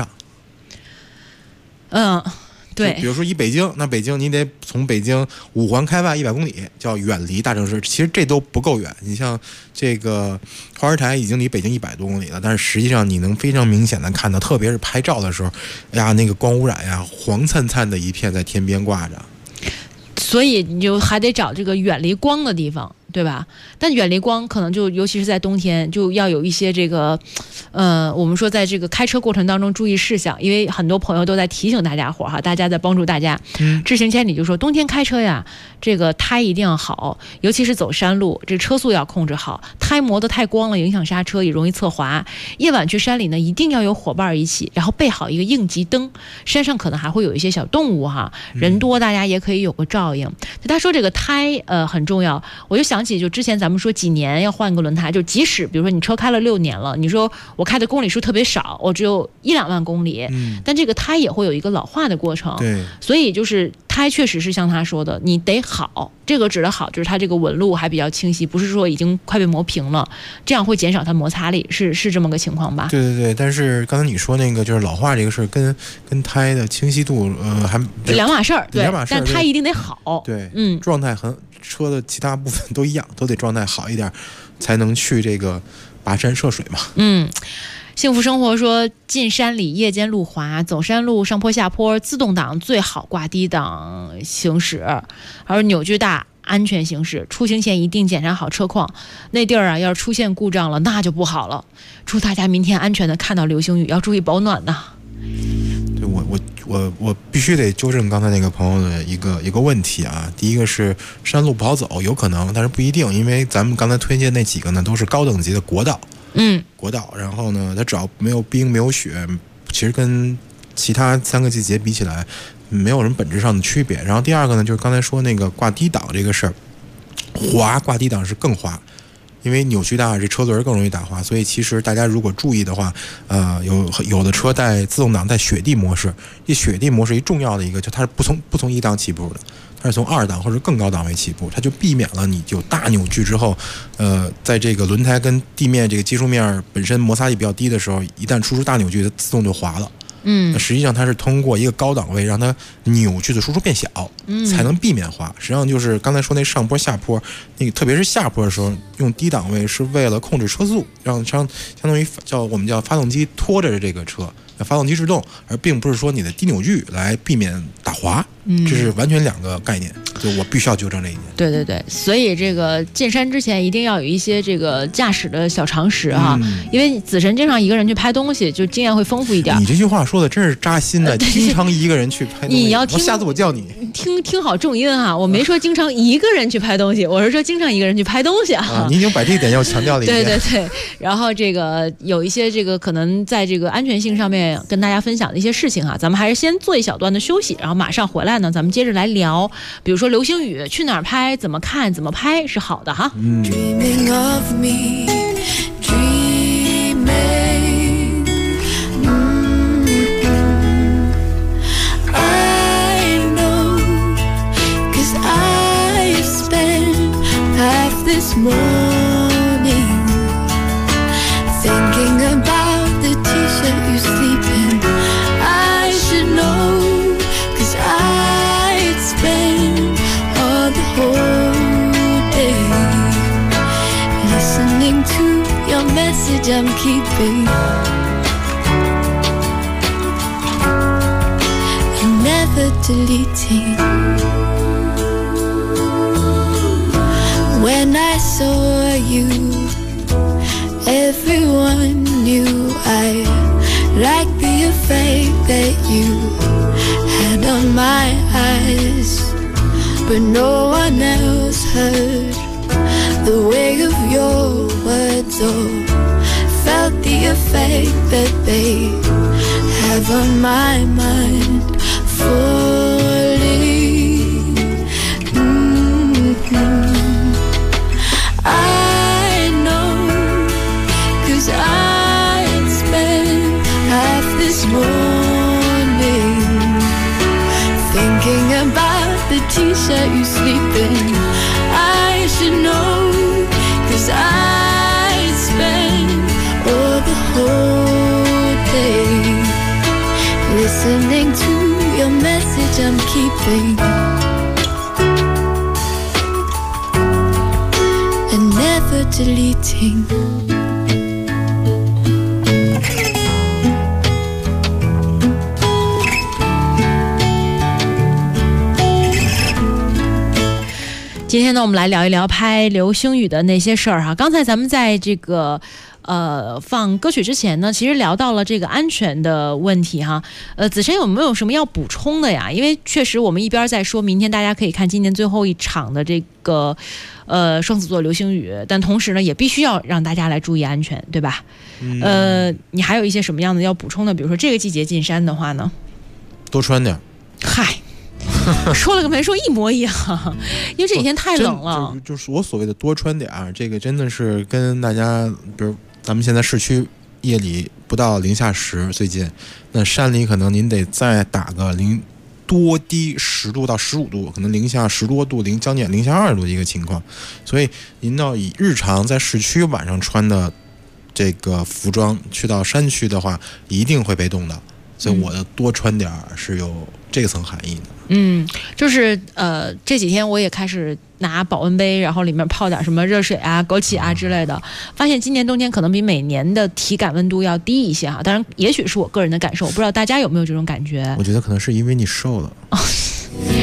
对，比如说北京，那北京你得从北京5环开外100公里，叫远离大城市。其实这都不够远。你像这个花儿台已经离北京100多公里了，但是实际上你能非常明显的看到，特别是拍照的时候，呀，那个光污染呀，黄灿灿的一片在天边挂着。 所以你就还得找这个远离光的地方，对吧？但远离光可能就尤其是在冬天，就要有一些这个我们说在这个开车过程当中注意事项，因为很多朋友都在提醒大家伙哈，大家在帮助大家知行千里，就说冬天开车呀，这个胎一定要好，尤其是走山路，这车速要控制好，胎磨得太光了影响刹车，也容易侧滑。夜晚去山里呢，一定要有伙伴一起，然后备好一个应急灯，山上可能还会有一些小动物哈，人多大家也可以有个照应。他说这个胎很重要，我就想起就之前咱们说几年要换个轮胎，就即使比如说你车开了6年了，你说我开的公里数特别少，我只有1-2万公里，但这个胎也会有一个老化的过程。 对， 所以就是胎确实是像他说的，你得好，这个指的好就是它这个纹路还比较清晰，不是说已经快被磨平了，这样会减少它摩擦力，是这么个情况吧？ 对，但是刚才你说那个就是老化这个事儿，跟胎的清晰度还两码事儿，对，但胎一定得好。 对，状态车的其他部分都一样，都得状态好一点，才能去这个跋山涉水嘛。 幸福生活说，进山里夜间路滑，走山路上坡下坡，自动挡最好挂低档行驶，还有扭矩大，安全行驶。出行前一定检查好车况，那地儿啊要是出现故障了，那就不好了。祝大家明天安全的看到流星雨，要注意保暖呐。 对，我我必须得纠正刚才那个朋友的一个问题啊。第一个是山路不好走，有可能，但是不一定，因为咱们刚才推荐那几个呢都是高等级的国道，国道，然后呢它只要没有冰没有雪，其实跟其他3个季节比起来没有什么本质上的区别。然后第二个呢就是刚才说那个挂低档这个事儿，挂低档是更滑，因为扭矩大，这车轮更容易打滑，所以其实大家如果注意的话，有的车带自动挡带雪地模式，这雪地模式一重要的一个就它是不从1档起步的，它是从2档或者更高档位起步，它就避免了你有大扭矩之后，在这个轮胎跟地面这个接触面本身摩擦力比较低的时候，一旦出大扭矩，它自动就滑了。实际上它是通过一个高档位让它扭矩的输出变小，才能避免滑。实际上就是刚才说那上坡下坡，那个特别是下坡的时候，用低档位是为了控制车速，让相当于我们叫发动机拖着这个车，发动机制动，而并不是说你的低扭矩来避免打滑，这是完全2个概念。就我必须要纠正这一点。 对对对，所以这个进山之前一定要有一些这个驾驶的小常识哈，因为子晨经常一个人去拍东西，就经验会丰富一点。 你这句话说的真是扎心的，经常一个人去拍东西。 你要听， 下次我叫你听好重音哈，我没说经常一个人去拍东西，我是说经常一个人去拍东西啊。 你已经把这一点又强调了一遍。 对对对，然后这个有一些这个可能在这个安全性上面跟大家分享的一些事情哈，咱们还是先做一小段的休息，然后马上回来呢，咱们接着来聊，比如说流星雨去哪儿拍，怎么看，怎么拍是好的哈。 Dreaming of me, dreaming. I know, 'cause I spent half this morning thinking about the t-shirt you sleep in. I should know, 'cause I'd spend the whole day listening to your message I'm keeping and never deleting. When I saw you, everyone knew I liked the effect that you had on my eyes, but no one else heard the weight of your words or felt the effect that they have on my mind. Falling, I know, 'cause I'd spent half this morning thinking about the t-shirt you sleep in. I should know, 'cause I spend all the whole day listening to your message I'm keeping and never deleting. 今天呢，我们来聊一聊拍流星雨的那些事儿哈。刚才咱们在这个放歌曲之前呢，其实聊到了这个安全的问题哈。子晨有没有什么要补充的呀？因为确实我们一边在说明天大家可以看今年最后一场的这个双子座流星雨，但同时呢也必须要让大家来注意安全，对吧？你还有一些什么样的要补充的？比如说这个季节进山的话呢， 多穿点。 嗨。说了跟没说一模一样，因为这几天太冷了。 就是我所谓的多穿点，这个真的是跟大家，比如咱们现在市区夜里不到零下10，最近那山里可能您得再打个多低10度到15度，可能零下10多度，将近零下20度的一个情况。所以您要以日常在市区晚上穿的这个服装去到山区的话，一定会被冻到。所以我的多穿点是有这层含义的。 就是这几天我也开始拿保温杯，然后里面泡点什么热水啊、枸杞啊之类的，发现今年冬天可能比每年的体感温度要低一些哈。当然，也许是我个人的感受，我不知道大家有没有这种感觉。 我觉得可能是因为你瘦了。 这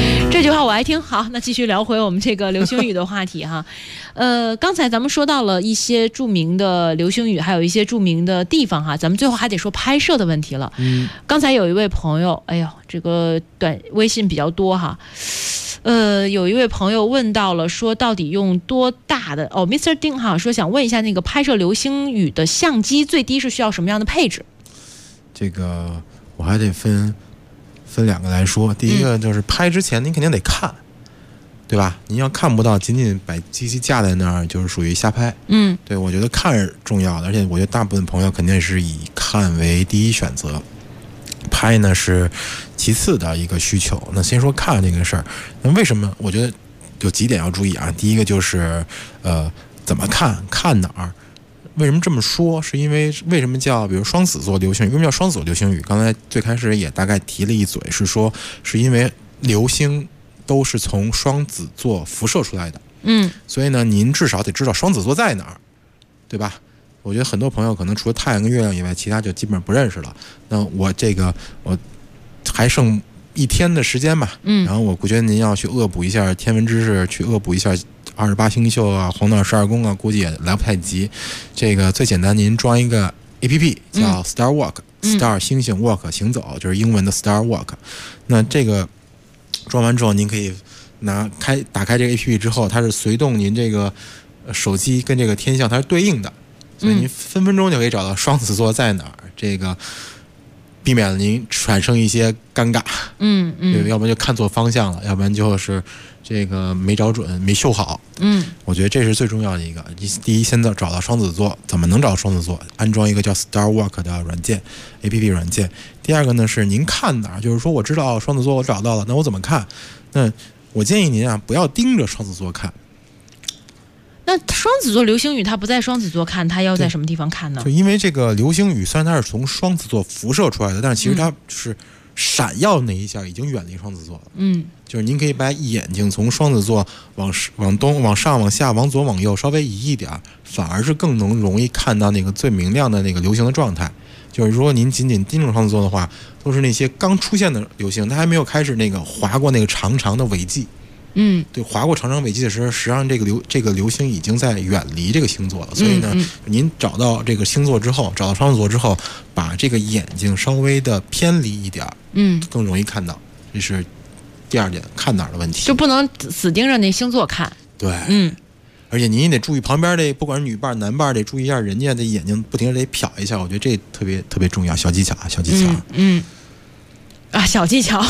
句话我爱听。好，那继续聊回我们这个流星雨的话题哈。刚才咱们说到了一些著名的流星雨，还有一些著名的地方哈，咱们最后还得说拍摄的问题了。刚才有一位朋友，哎呦，这个微信比较多哈。有一位朋友问到了，说到底用多大的Mr. 丁哈说想问一下那个拍摄流星雨的相机最低是需要什么样的配置？ 这个我还得分两个来说。第一个就是拍之前您肯定得看，对吧？您要看不到，仅仅把机器架在那儿，就是属于瞎拍。对，我觉得看是重要的，而且我觉得大部分朋友肯定是以看为第一选择。拍呢是其次的一个需求。那先说看这个事儿，那为什么？我觉得有几点要注意啊。第一个就是怎么看哪儿？为什么这么说？是因为为什么叫比如双子座流星雨？为什么叫双子座流星雨？刚才最开始也大概提了一嘴，是因为流星都是从双子座辐射出来的。所以呢，您至少得知道双子座在哪儿，对吧？我觉得很多朋友可能除了太阳跟月亮以外，其他就基本上不认识了。那我还剩1天的时间吧，然后我觉得您要去恶补一下天文知识，去恶补一下28星宿啊、黄道12宫啊，估计也来不太及。这个最简单，您装一个 APP 叫 Star Walk，Star 星星 Walk 行走，就是英文的 Star Walk。那这个装完之后，您可以打开这个 APP 之后，它是随动您这个手机跟这个天象它是对应的。所以您分分钟就可以找到双子座在哪儿，这个避免了您产生一些尴尬。要不然就看错方向了，要不然就是这个没找准、没修好。我觉得这是最重要的一个。第一，先找到双子座，怎么能找到双子座？安装一个叫 Star Walk 的软件 ，APP 软件。第二个呢是您看哪儿，就是说我知道双子座我找到了，那我怎么看？那我建议您啊，不要盯着双子座看。 那双子座流星雨它不在双子座看，它要在什么地方看呢？ 就因为这个流星雨虽然它是从双子座辐射出来的，但是其实它是闪耀那一下已经远离双子座了。就是您可以把眼睛从双子座往东、往上、往下、往左、往右稍微移一点，反而是更容易看到那个最明亮的那个流星的状态。就是如果您仅仅盯着双子座的话，都是那些刚出现的流星，它还没有开始那个划过那个长长的尾迹。对，划过长长尾迹的时候，实际上这个流星已经在远离这个星座了。所以呢，您找到这个星座之后，找到双子座之后，把这个眼睛稍微的偏离一点，更容易看到。这是第二点，看哪儿的问题， 就不能死盯着那星座看。 对，而且您也得注意旁边这不管是女伴男伴，得注意一下人家的眼睛，不停地得瞟一下。我觉得这特别特别重要，小技巧，小技巧。 小技巧。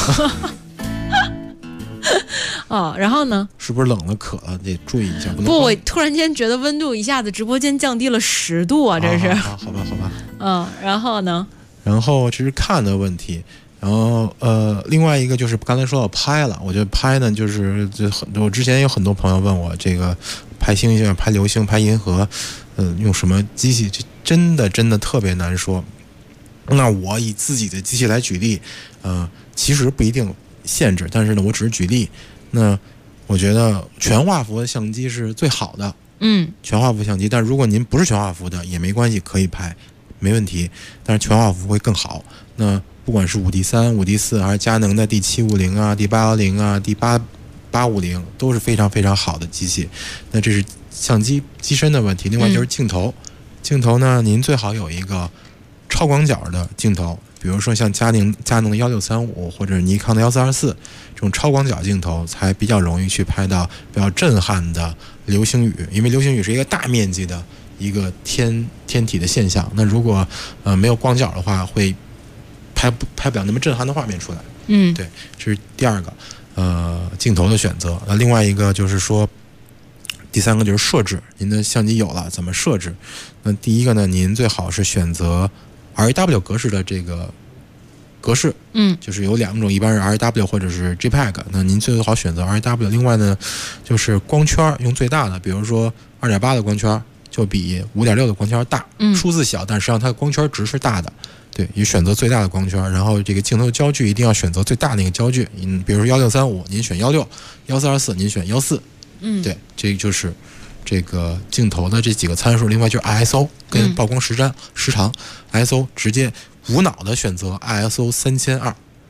然后呢？ 是不是冷了渴了得注意一下？ 不，我突然间觉得温度一下子直播间降低了10度啊！这是。 好吧。 然后呢？ 然后这是看的问题，然后另外一个就是刚才说到拍了，我觉得拍呢我之前有很多朋友问我这个拍星星、拍流星、拍银河，用什么机器？这真的特别难说。那我以自己的机器来举例，其实不一定限制，但是呢，我只是举例。那我觉得全画幅的相机是最好的，全画幅相机。但如果您不是全画幅的也没关系，可以拍，没问题。但是全画幅会更好。那不管是5D3、5D4，还是佳能的D750啊、D810啊、D850，都是非常非常好的机器。那这是相机机身的问题。另外就是镜头，镜头呢，您最好有一个超广角的镜头。比如说像佳能的1635或者尼康的1424这种超广角镜头，才比较容易去拍到比较震撼的流星雨。因为流星雨是一个大面积的一个天体的现象，那如果没有广角的话，会拍不了那么震撼的画面出来。对，这是第二个镜头的选择。那另外一个就是说，第三个就是设置，您的相机有了怎么设置？那第一个呢，您最好是选择RAW 格式的这个格式，就是有2种，一般是 RAW 或者是 JPEG， 那您最好选择 RAW。另外呢，就是光圈用最大的，比如说 2.8 的光圈就比 5.6 的光圈大，数字小，但实际上它的光圈值是大的。对，你选择最大的光圈，然后这个镜头焦距一定要选择最大的那个焦距。比如说1635，您选16；1424，您选14。对，这就是这个镜头的这几个参数。另外就是 ISO 跟曝光时长，ISO 直接无脑的选择 ISO 3200，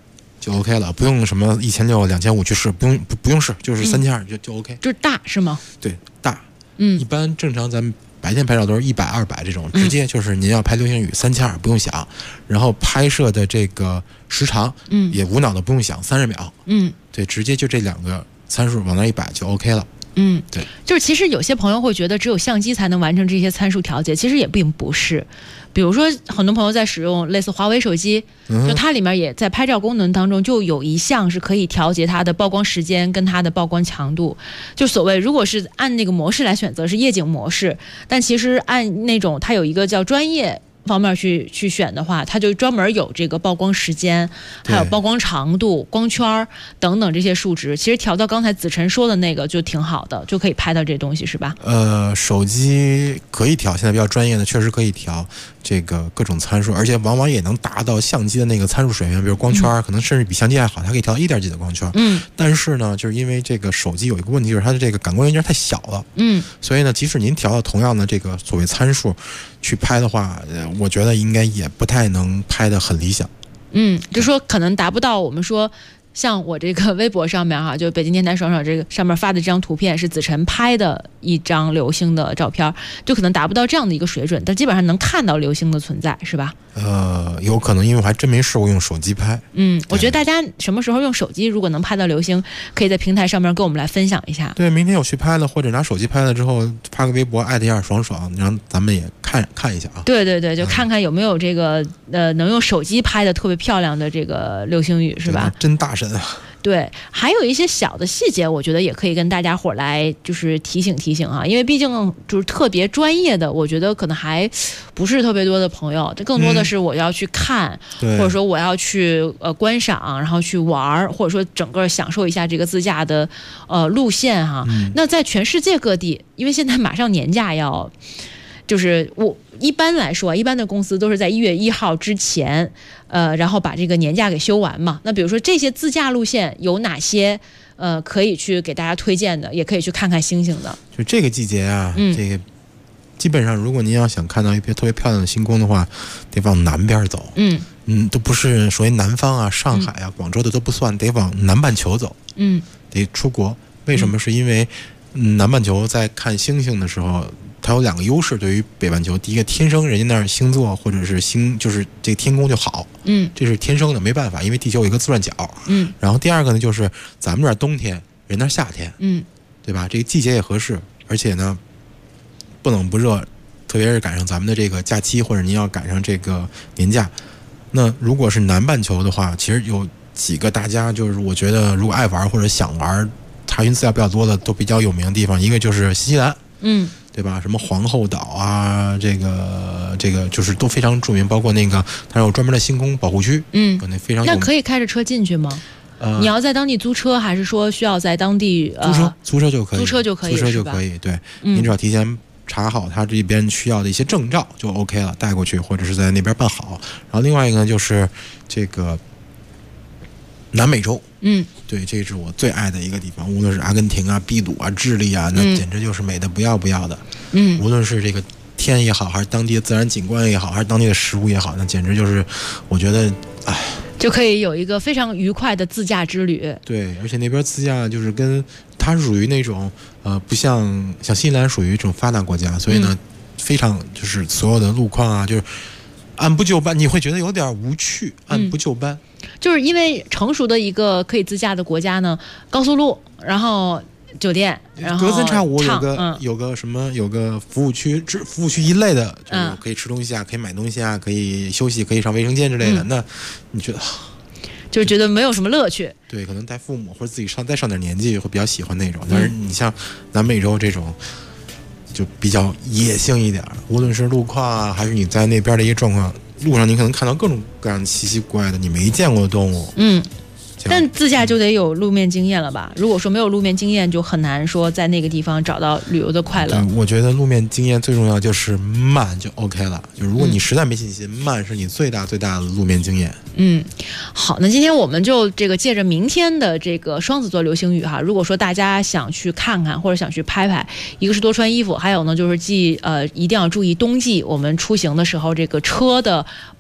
就 OK 了，不用什么1600、2500去试，不用试，就是3200就 OK。 就是大是吗？ 对，大。一般正常咱们白天拍照都是100、200这种，直接就是您要拍流星雨3200不用想，然后拍摄的这个时长，也无脑的不用想，30秒，对，直接就这2个参数往那一摆就 OK 了。对， 就是其实有些朋友会觉得只有相机才能完成这些参数调节，其实也并不是。比如说很多朋友在使用类似华为手机，就它里面也在拍照功能当中就有一项是可以调节它的曝光时间跟它的曝光强度。就所谓如果是按那个模式来选择是夜景模式，但其实按那种它有一个叫专业方面去选的话，它就专门有这个曝光时间，还有曝光长度、光圈等等这些数值。其实调到刚才子晨说的那个就挺好的，就可以拍到这东西，是吧？ 手机可以调，现在比较专业的确实可以调这个各种参数，而且往往也能达到相机的那个参数水平，比如光圈，可能甚至比相机还好，它可以调到1点几的光圈。但是呢，就是因为这个手机有一个问题，就是它的这个感光元件太小了。所以呢，即使您调到同样的这个所谓参数去拍的话，我觉得应该也不太能拍得很理想。 就说可能达不到我们说像我这个微博上面哈，就北京电台爽爽这个上面发的这张图片是子晨拍的一张流星的照片，就可能达不到这样的一个水准，但基本上能看到流星的存在，是吧？ 有可能，因为我还真没试过用手机拍。 我觉得大家什么时候用手机如果能拍到流星，可以在平台上面跟我们来分享一下。 对，明天有去拍了，或者拿手机拍了之后发个微博艾特一下爽爽，让咱们也看一下啊。 对，就看看有没有这个能用手机拍的特别漂亮的这个流星雨，是吧？ 真大神啊！ 对，还有一些小的细节，我觉得也可以跟大家伙来就是提醒啊，因为毕竟就是特别专业的，我觉得可能还不是特别多的朋友，这更多的是我要去看，或者说我要去观赏，然后去玩，或者说整个享受一下这个自驾的路线哈。那在全世界各地，因为现在马上年假要。就是我一般来说，一般的公司都是在1月1号之前，然后把这个年假给休完嘛。那比如说这些自驾路线有哪些可以去给大家推荐的，也可以去看看星星的。 就这个季节啊，这个基本上如果您要想看到一片特别漂亮的星空的话，得往南边走。都不是属于南方啊，上海啊、广州的都不算，得往南半球走。得出国。为什么？是因为南半球在看星星的时候。它有2个优势，对于北半球，第一个天生人家那儿星座或者是就是这个天空就好，这是天生的，没办法，因为地球有一个自转角，然后第二个呢，就是咱们这儿冬天，人那儿夏天，对吧？这个季节也合适，而且呢，不冷不热，特别是赶上咱们的这个假期，或者您要赶上这个年假，那如果是南半球的话，其实有几个大家就是我觉得如果爱玩或者想玩查询资料比较多的都比较有名的地方，一个就是新西兰，对吧？什么皇后岛啊，这个就是都非常著名，包括那个它有专门的星空保护区，有那非常那可以开着车进去吗？你要在当地租车，还是说需要在当地租车就可以？ 租车就可以，对，您只要提前查好他这边需要的一些证照就 OK 了，带过去或者是在那边办好。然后另外一个呢，就是这个南美洲，对，这是我最爱的一个地方，无论是阿根廷啊、秘鲁啊、智利啊，那简直就是美的不要不要的。无论是这个天也好，还是当地的自然景观也好，还是当地的食物也好，那简直就是我觉得， 就可以有一个非常愉快的自驾之旅。 对，而且那边自驾就是它属于那种不像新西兰属于一种发达国家，所以呢，非常就是所有的路况啊，就是按部就班，你会觉得有点无趣，按部就班。 就是因为成熟的一个可以自驾的国家呢，高速路，然后酒店，然后隔三差五有个什么有个服务区一类的，就是可以吃东西啊，可以买东西啊，可以休息，可以上卫生间之类的。那你觉得？ 就觉得没有什么乐趣。 对，可能带父母或者自己再上点年纪会比较喜欢那种。但是你像南美洲这种，就比较野性一点，无论是路况啊，还是你在那边的一些状况。路上你可能看到各种各样奇奇怪怪的你没见过的动物。 但自驾就得有路面经验了吧？如果说没有路面经验，就很难说在那个地方找到旅游的快乐。 对，我觉得路面经验最重要就是慢就 OK 了。就如果你实在没信心，慢是你最大的路面经验。 好，那今天我们就这个借着明天的这个双子座流星雨哈，如果说大家想去看看或者想去拍拍，一个是多穿衣服，还有呢就是一定要注意冬季我们出行的时候这个车的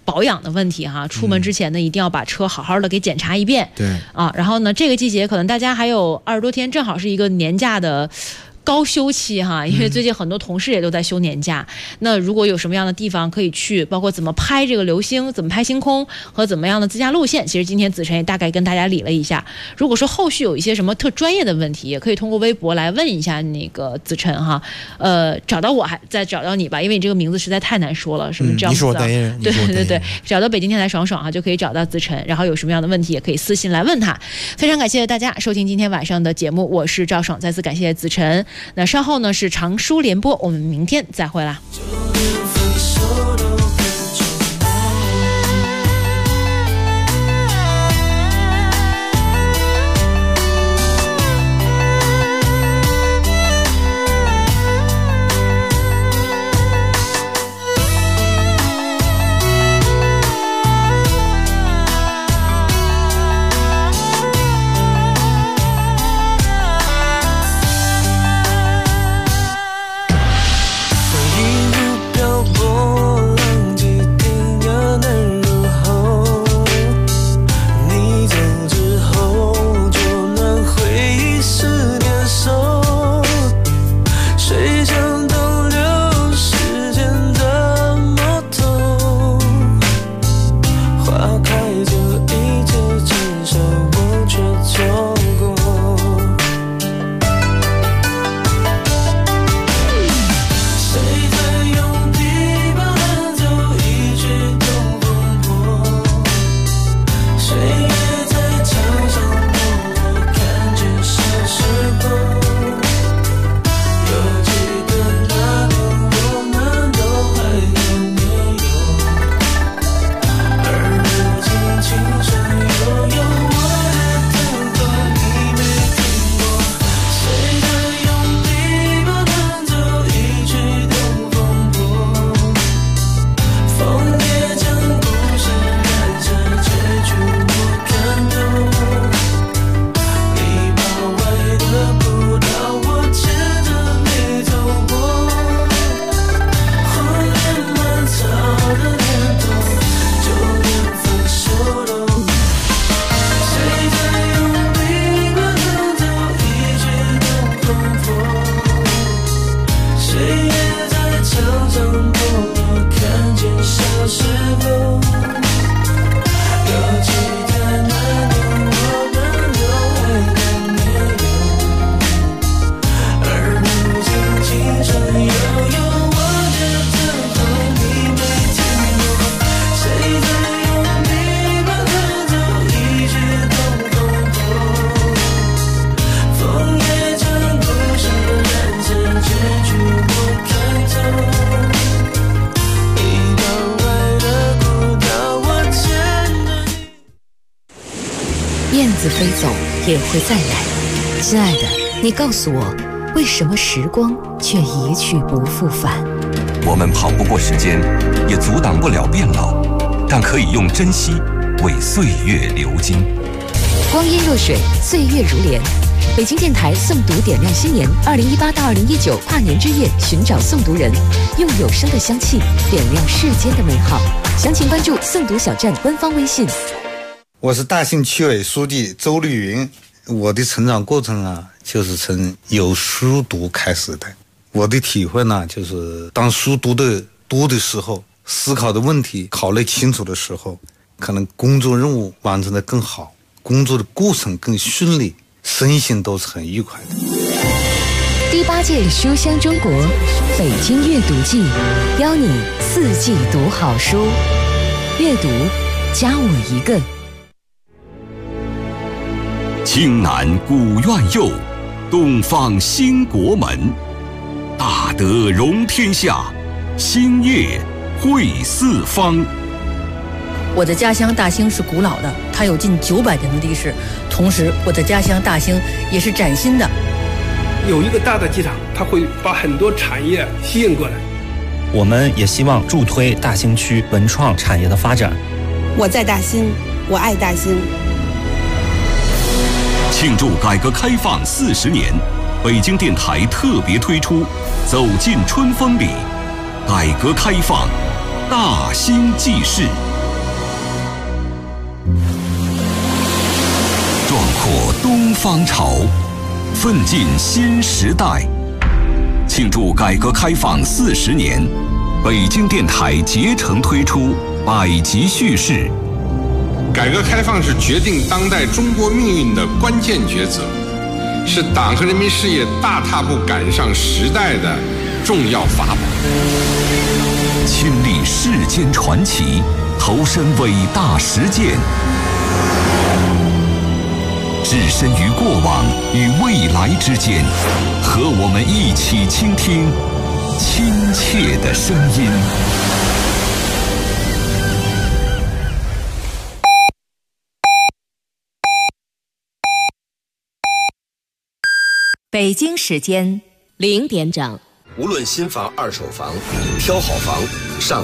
保养的问题哈，出门之前呢，一定要把车好好的给检查一遍。 对啊，然后呢，这个季节可能大家还有20多天，正好是一个年假的高休期哈，因为最近很多同事也都在休年假。那如果有什么样的地方可以去，包括怎么拍这个流星，怎么拍星空和怎么样的自驾路线，其实今天子晨也大概跟大家理了一下。如果说后续有一些什么特专业的问题，也可以通过微博来问一下那个子晨哈。找到我还再找到你吧，因为你这个名字实在太难说了，什么这样子。 你是我代言人。 对，找到北京天台爽爽哈，就可以找到子晨，然后有什么样的问题也可以私信来问他。非常感谢大家收听今天晚上的节目，我是赵爽，再次感谢子晨。那稍后呢是长书联播，我们明天再会啦。 燕子飞走也会再来。亲爱的，你告诉我，为什么时光却一去不复返？ 我们跑不过时间，也阻挡不了变老，但可以用珍惜为岁月流金。 光阴若水，岁月如年。北京电台诵读点亮新年，2018到2019跨年之夜，寻找诵读人，用有声的香气点亮世间的美好。详情关注诵读小站官方微信。 我是大兴区委书记周绿云。我的成长过程啊，就是从有书读开始的。我的体会呢，就是当书读的多的时候，思考的问题考虑清楚的时候，可能工作任务完成的更好，工作的过程更顺利，身心都是很愉快的。 第8届书香中国北京阅读季，邀你4季读好书，阅读加我一个。 青南古院右，东方兴国门。大德容天下，兴业惠四方。 我的家乡大兴是古老的，它有近900年的历史。同时，我的家乡大兴也是崭新的。 有一个大的机场，它会把很多产业吸引过来。 我们也希望助推大兴区文创产业的发展。 我在大兴，我爱大兴。 庆祝改革开放40年，北京电台特别推出《走进春风里》，改革开放大兴纪事。 东方潮，奋进新时代。庆祝改革开放40年，北京电台竭诚推出百集叙事。 改革开放是决定当代中国命运的关键抉择，是党和人民事业大踏步赶上时代的重要法宝。 亲历世间传奇，投身伟大实践，置身于过往与未来之间，和我们一起倾听亲切的声音。 北京时间0点整。 无论新房、二手房，挑好房，上